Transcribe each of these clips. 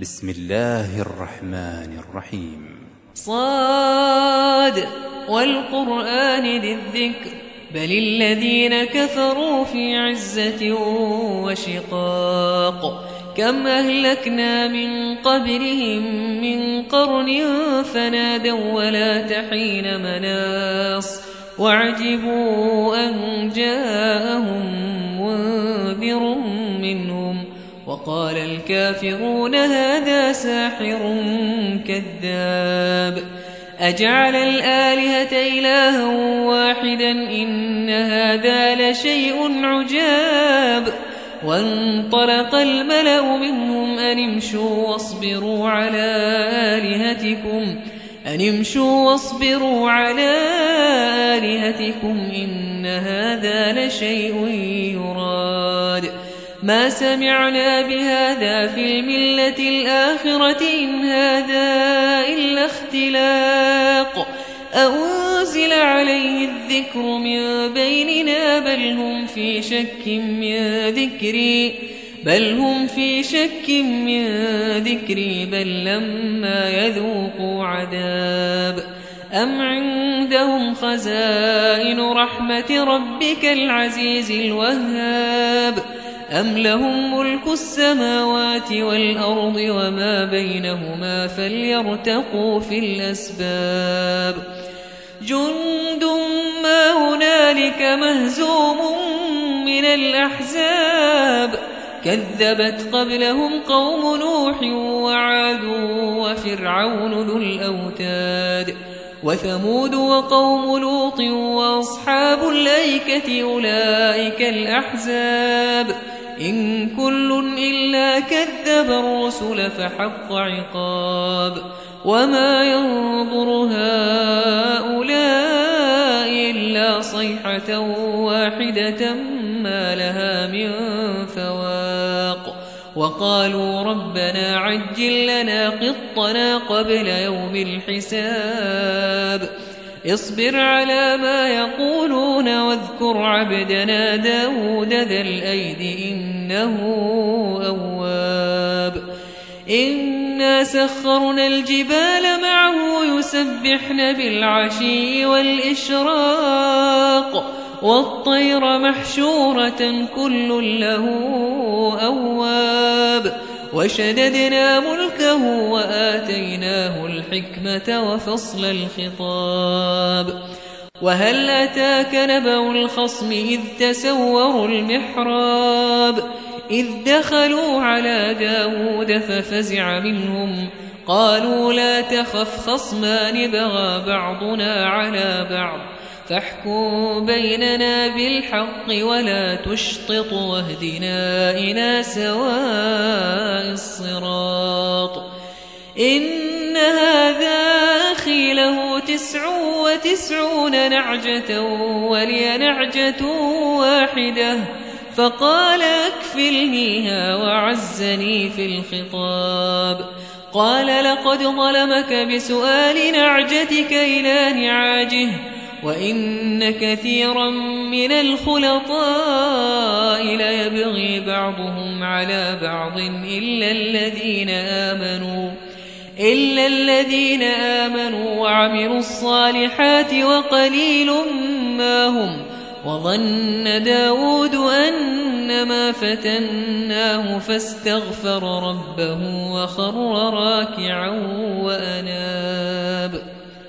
بسم الله الرحمن الرحيم. صاد والقرآن ذي الذكر بل الذين كفروا في عزة وشقاق كم أهلكنا من قبلهم من قرن فنادوا ولا تحين مناص وعجبوا أن جاءهم منذر منهم وقال الكافرون هذا ساحر كذاب أجعل الآلهة إلها واحدا إن هذا لشيء عجاب وانطلق الملأ منهم أن امشوا واصبروا على آلهتكم إن هذا لشيء يراد ما سمعنا بهذا في الملة الآخرة إن هذا إلا اختلاق أنزل عليه الذكر من بيننا بل هم في شك من ذكري بل لما يذوقوا عذاب أم عندهم خزائن رحمة ربك العزيز الوهاب أم لهم ملك السماوات والأرض وما بينهما فليرتقوا في الأسباب جند ما هنالك مهزوم من الأحزاب كذبت قبلهم قوم نوح وعاد وفرعون ذو الأوتاد وثمود وقوم لوط وأصحاب الأيكة أولئك الأحزاب إن كل إلا كذب الرسل فحق عقاب وما ينظر هؤلاء إلا صيحة واحدة ما لها من فواق وقالوا ربنا عجل لنا قطنا قبل يوم الحساب اصبر على ما يقولون واذكر عبدنا داود ذا الأيد إنه أواب إنا سخرنا الجبال معه يسبحن بالعشي والإشراق والطير محشورة كل له أواب وشددنا ملكه وآتيناه الحكمة وفصل الخطاب وهل أتاك نبأ الخصم إذ تسوروا المحراب إذ دخلوا على داود ففزع منهم قالوا لا تخف خصمان بغى بعضنا على بعض فاحكم بيننا بالحق ولا تشطط واهدنا إلى سواء الصراط إن هذا أخي له 99 نعجة ولي نعجة واحدة فقال أكفلنيها وعزني في الخطاب قال لقد ظلمك بسؤال نعجتك إلى نعاجه وإن كثيرا من الخلطاء ليبغي بعضهم على بعض إلا الذين آمنوا وعملوا الصالحات وقليل ما هم وظن داود أنما فتناه فاستغفر ربه وخر راكعا وأناب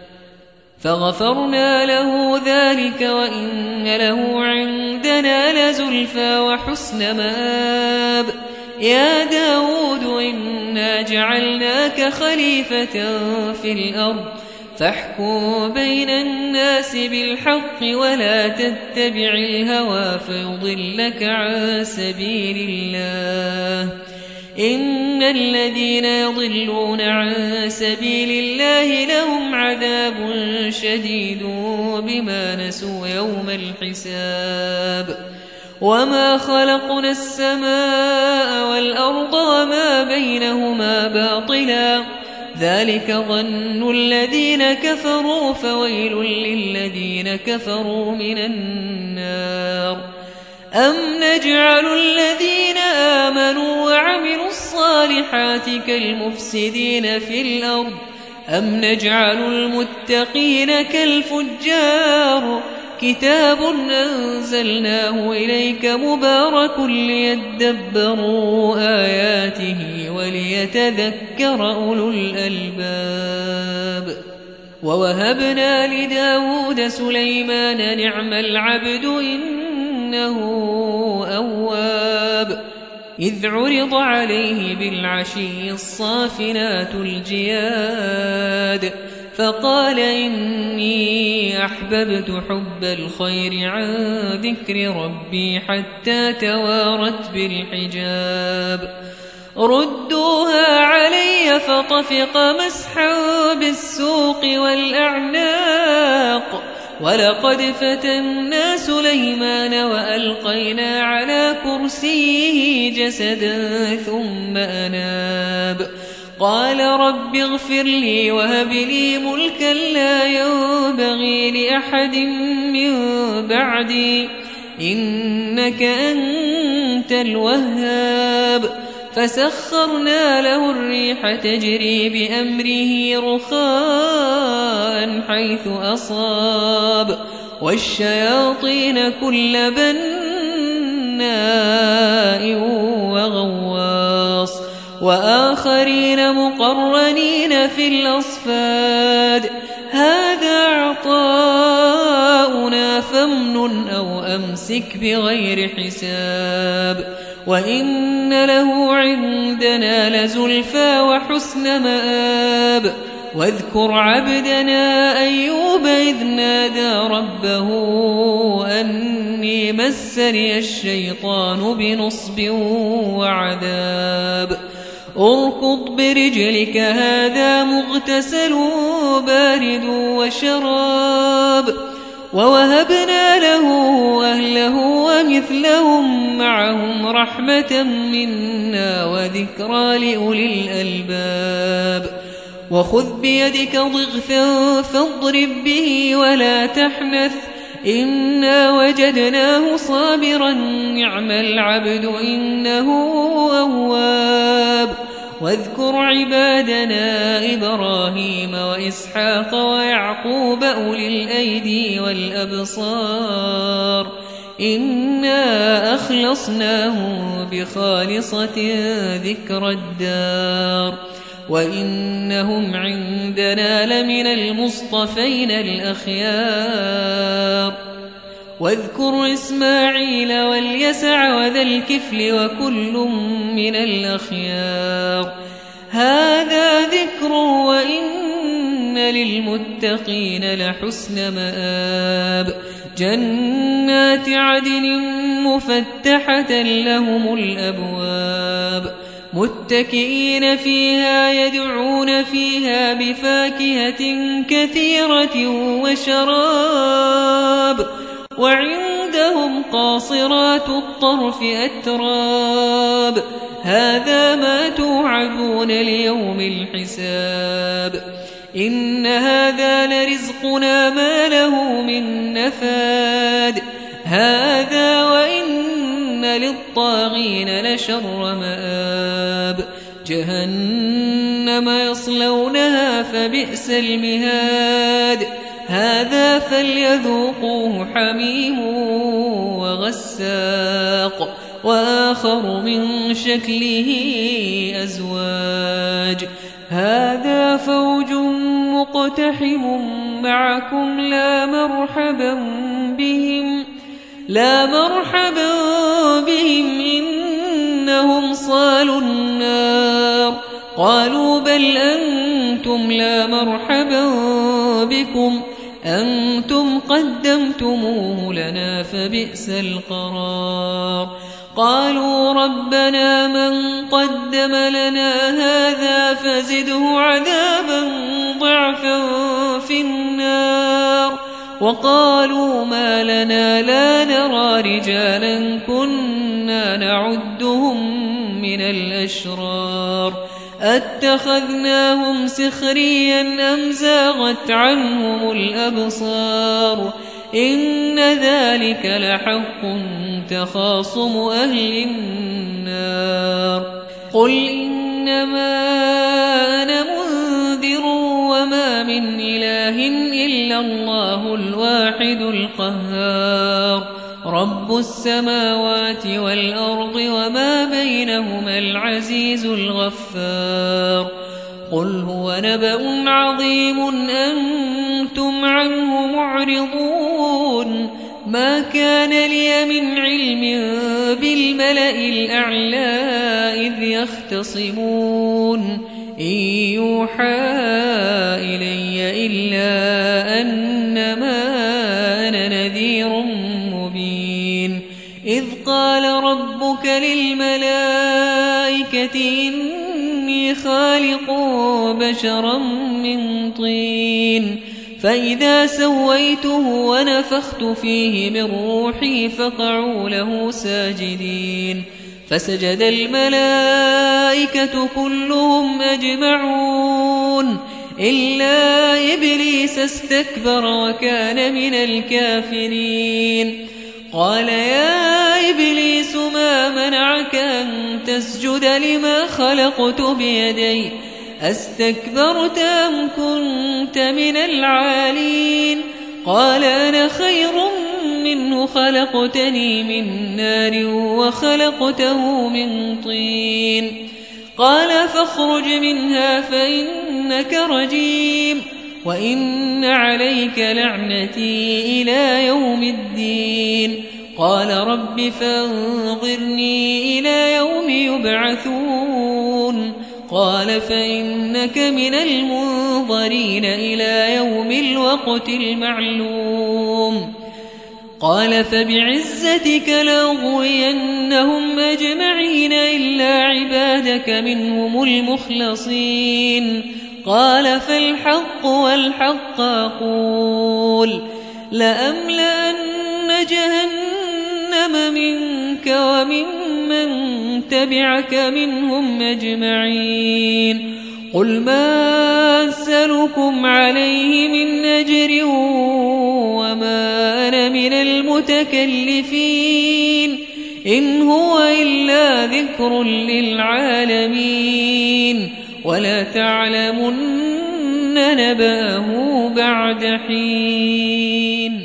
فغفرنا له ذلك وإن له عندنا لزلفى وحسن مآب يا داود إنا جعلناك خليفة في الأرض فاحكم بين الناس بالحق ولا تتبع الهوى فيضلك عن سبيل الله إن الذين يضلون عن سبيل الله لهم عذاب شديد بما نسوا يوم الحساب وما خلقنا السماء والأرض وما بينهما باطلا ذلك ظن الذين كفروا فويل للذين كفروا من النار أم نجعل الذين آمنوا وعملوا الصالحات كالمفسدين في الأرض أم نجعل المتقين كالفجار كتاب أنزلناه إليك مبارك ليدبروا آياته وليتذكر أولو الألباب ووهبنا لداود سليمان نعم العبد إنه أواب إذ عرض عليه بالعشي الصافنات الجياد فقال إني أحببت حب الخير عن ذكر ربي حتى توارت بالحجاب ردوها علي فطفق مسحا بالسوق والأعناق ولقد فتنا سليمان وألقينا على كرسيه جسدا ثم أناب قال رب اغفر لي وهب لي ملكا لا ينبغي لأحد من بعدي إنك أنت الوهاب فسخرنا له الريح تجري بأمره رخاء حيث أصاب والشياطين كل بناء وغواص وآخرين مقرنين في الأصفاد هذا عطاؤنا فامنن أو أمسك بغير حساب وإن له عندنا لزلفى وحسن مآب واذكر عبدنا أيوب إذ نادى ربه أني مسني الشيطان بنصب وعذاب اركض برجلك هذا مغتسل بارد وشراب ووهبنا له أهله ومثلهم معهم رحمة منا وذكرى لأولي الألباب وخذ بيدك ضغثا فاضرب به ولا تحنث إنا وجدناه صابرا نعم العبد إنه أواب واذكر عبادنا إبراهيم وإسحاق ويعقوب أولي الأيدي والأبصار إنا أخلصناهم بخالصة ذكر الدار وإنهم عندنا لمن المصطفين الأخيار واذكر إسماعيل واليسع وذا الكفل وكل من الأخيار هذا ذكر وإن للمتقين لحسن مآب جنات عدن مفتحة لهم الأبواب متكئين فيها يدعون فيها بفاكهة كثيرة وشراب وعندهم قاصرات الطرف أتراب هذا ما توعدون ليوم الحساب إن هذا لرزقنا ما له من نفاد هذا وإن للطاغين لشر مآب جهنم يصلونها فبئس المهاد هذا فليذوقوه حميم وغساق وآخر من شكله أزواج هذا فوج مقتحم معكم لا مرحبا بهم إنهم صالوا النار قالوا بل أنتم لا مرحبا بكم أنتم قدمتموه لنا فبئس القرار قالوا ربنا من قدم لنا هذا فزده عذابا ضعفا في النار وقالوا ما لنا لا نرى رجالا كنا نعدهم من الأشرار أتخذناهم سخريا أم زاغت عنهم الأبصار إن ذلك لحق تخاصم أهل النار قل إنما أنا منذر وما من إله إلا الله الواحد القهار رب السماوات والأرض وما بينهما العزيز الغفار قل هو نبأ عظيم أنتم عنه معرضون ما كان لي من علم بالملأ الأعلى إذ يختصمون إن يوحى إلي إلا أنما أنا نذير مبين إذ قال ربك للملائكة إني خالق بشرا من طين فإذا سويته ونفخت فيه من روحي فقعوا له ساجدين فسجد الملائكة كلهم أجمعون إلا إبليس استكبر وكان من الكافرين قال يا إبليس ما منعك أن تسجد لما خلقت بيدي أستكبرت أم كنت من العالين قال أنا خير منه خلقتني من نار وخلقته من طين قال فاخرج منها فإنك رجيم وإن عليك لعنتي إلى يوم الدين قال رب فانظرني إلى يوم يبعثون قال فإنك من المنظرين إلى يوم الوقت المعلوم قال فبعزتك لأغوينهم أجمعين إلا عبادك منهم المخلصين قال فالحق والحق أقول لأملأن جهنم منك وممن تبعك منهم أجمعين قل ما أسألكم عليه من أجر وما أنا من المتكلفين إن هو إلا ذكر للعالمين ولا تعلمن نبأه بعد حين